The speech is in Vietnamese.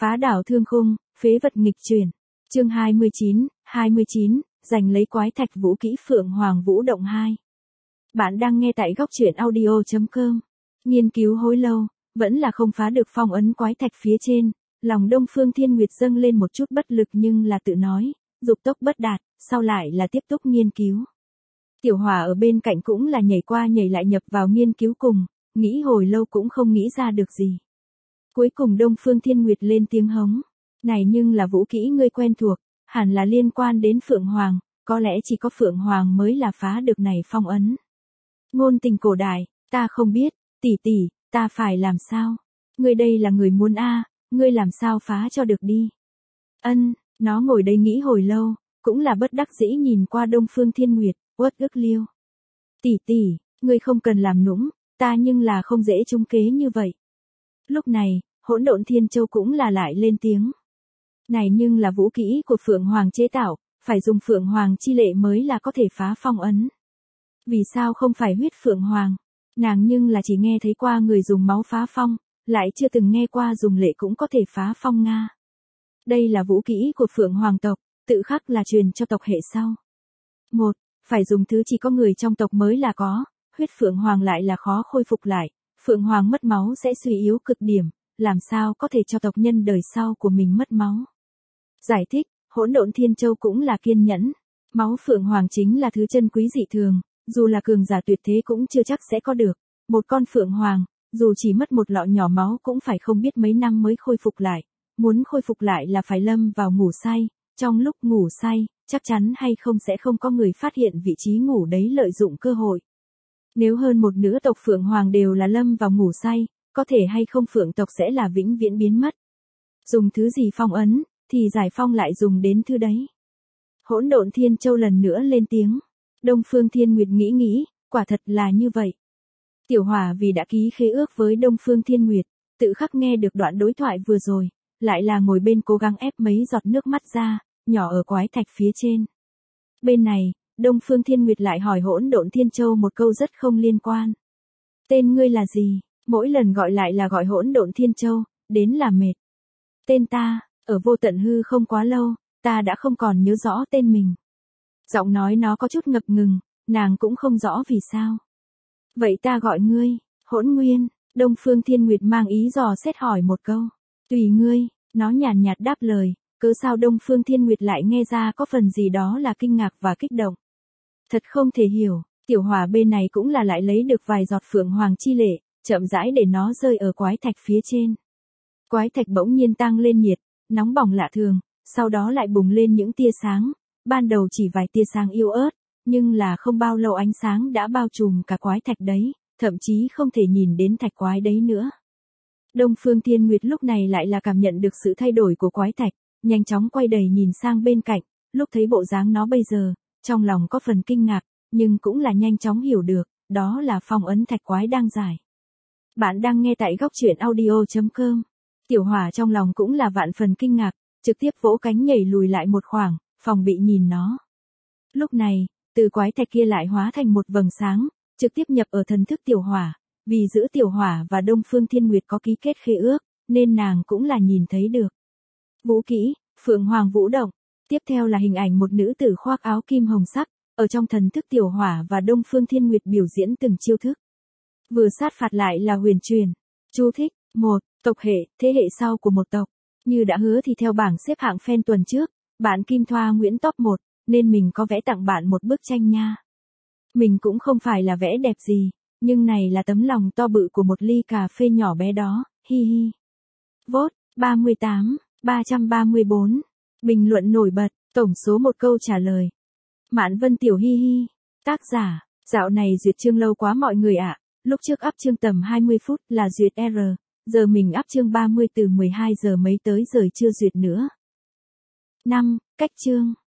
Phá đảo thương khung, phế vật nghịch chuyển. Chương 29, giành lấy quái thạch vũ kỹ Phượng Hoàng Vũ Động 2. Bạn đang nghe tại góc truyện audio.com. Nghiên cứu hồi lâu, vẫn là không phá được phong ấn quái thạch phía trên, lòng Đông Phương Thiên Nguyệt dâng lên một chút bất lực nhưng là tự nói, dục tốc bất đạt, sau lại là tiếp tục nghiên cứu. Tiểu Hỏa ở bên cạnh cũng là nhảy qua nhảy lại nhập vào nghiên cứu cùng, nghĩ hồi lâu cũng không nghĩ ra được gì. Cuối cùng Đông Phương Thiên Nguyệt lên tiếng hống. Này nhưng là vũ kỹ ngươi quen thuộc, hẳn là liên quan đến Phượng Hoàng, có lẽ chỉ có Phượng Hoàng mới là phá được này phong ấn. Ngôn tình cổ đại, ta không biết, tỷ, ta phải làm sao? Ngươi đây là người muốn ngươi làm sao phá cho được đi? Nó ngồi đây nghĩ hồi lâu, cũng là bất đắc dĩ nhìn qua Đông Phương Thiên Nguyệt, uất ức liêu. Tỷ, ngươi không cần làm nũng, ta nhưng là không dễ trúng kế như vậy. Lúc này, Hỗn Độn Thiên Châu cũng là lại lên tiếng. Này nhưng là vũ kỹ của Phượng Hoàng chế tạo, phải dùng Phượng Hoàng chi lệ mới là có thể phá phong ấn. Vì sao không phải huyết Phượng Hoàng? Nàng nhưng là chỉ nghe thấy qua người dùng máu phá phong, lại chưa từng nghe qua dùng lệ cũng có thể phá phong Nga. Đây là vũ kỹ của Phượng Hoàng tộc, tự khắc là truyền cho tộc hệ sau. Phải dùng thứ chỉ có người trong tộc mới là có, huyết Phượng Hoàng lại là khó khôi phục lại, Phượng Hoàng mất máu sẽ suy yếu cực điểm, làm sao có thể cho tộc nhân đời sau của mình mất máu. Giải thích, Hỗn Độn Thiên Châu cũng là kiên nhẫn. Máu Phượng Hoàng chính là thứ chân quý dị thường, dù là cường giả tuyệt thế cũng chưa chắc sẽ có được. Một con Phượng Hoàng, dù chỉ mất một lọ nhỏ máu cũng phải không biết mấy năm mới khôi phục lại. Muốn khôi phục lại là phải lâm vào ngủ say, trong lúc ngủ say, chắc chắn hay không sẽ không có người phát hiện vị trí ngủ đấy lợi dụng cơ hội. Nếu hơn một nửa tộc Phượng Hoàng đều là lâm vào ngủ say, có thể hay không Phượng tộc sẽ là vĩnh viễn biến mất. Dùng thứ gì phong ấn, thì giải phong lại dùng đến thứ đấy. Hỗn Độn Thiên Châu lần nữa lên tiếng. Đông Phương Thiên Nguyệt nghĩ, quả thật là như vậy. Tiểu Hỏa vì đã ký khế ước với Đông Phương Thiên Nguyệt, tự khắc nghe được đoạn đối thoại vừa rồi, lại là ngồi bên cố gắng ép mấy giọt nước mắt ra, nhỏ ở quái thạch phía trên. Bên này, Đông Phương Thiên Nguyệt lại hỏi Hỗn Độn Thiên Châu một câu rất không liên quan. Tên ngươi là gì? Mỗi lần gọi lại là gọi Hỗn Độn Thiên Châu, đến là mệt. Tên ta, ở vô tận hư không quá lâu, ta đã không còn nhớ rõ tên mình. Giọng nói nó có chút ngập ngừng, nàng cũng không rõ vì sao. Vậy ta gọi ngươi, Hỗn Nguyên. Đông Phương Thiên Nguyệt mang ý dò xét hỏi một câu. Tùy ngươi, nó nhàn nhạt đáp lời, cớ sao Đông Phương Thiên Nguyệt lại nghe ra có phần gì đó là kinh ngạc và kích động. Thật không thể hiểu, Tiểu Hỏa bên này cũng là lại lấy được vài giọt Phượng Hoàng chi lệ, chậm rãi để nó rơi ở quái thạch phía trên. Quái thạch bỗng nhiên tăng lên nhiệt, nóng bỏng lạ thường, sau đó lại bùng lên những tia sáng, ban đầu chỉ vài tia sáng yếu ớt, nhưng là không bao lâu ánh sáng đã bao trùm cả quái thạch đấy, thậm chí không thể nhìn đến thạch quái đấy nữa. Đông Phương Thiên Nguyệt lúc này lại là cảm nhận được sự thay đổi của quái thạch, nhanh chóng quay đầy nhìn sang bên cạnh, lúc thấy bộ dáng nó bây giờ, trong lòng có phần kinh ngạc, nhưng cũng là nhanh chóng hiểu được, đó là phong ấn thạch quái đang giải. Bạn đang nghe tại góc truyện audio.com. Tiểu Hỏa trong lòng cũng là vạn phần kinh ngạc, trực tiếp vỗ cánh nhảy lùi lại một khoảng, phòng bị nhìn nó. Lúc này, từ quái thạch kia lại hóa thành một vầng sáng, trực tiếp nhập ở thần thức Tiểu Hỏa, vì giữa Tiểu Hỏa và Đông Phương Thiên Nguyệt có ký kết khế ước, nên nàng cũng là nhìn thấy được. Vũ kỹ, Phượng Hoàng Vũ Động. Tiếp theo là hình ảnh một nữ tử khoác áo kim hồng sắc, ở trong thần thức Tiểu Hỏa và Đông Phương Thiên Nguyệt biểu diễn từng chiêu thức. Vừa sát phạt lại là huyền truyền. Chú thích, 1. Tộc hệ, thế hệ sau của một tộc. Như đã hứa thì theo bảng xếp hạng fan tuần trước, bạn Kim Thoa Nguyễn top 1, nên mình có vẽ tặng bạn một bức tranh nha. Mình cũng không phải là vẽ đẹp gì, nhưng này là tấm lòng to bự của một ly cà phê nhỏ bé đó, hi hi. Vote, 38, 334. Bình luận nổi bật, tổng số 1 câu trả lời. Mạn Vân Tiểu hi hi. Tác giả, dạo này duyệt chương lâu quá mọi người ạ. Lúc trước up chương tầm 20 phút là duyệt R, giờ mình up chương 30 từ 12 giờ mấy tới giờ chưa duyệt nữa. 5. Cách chương.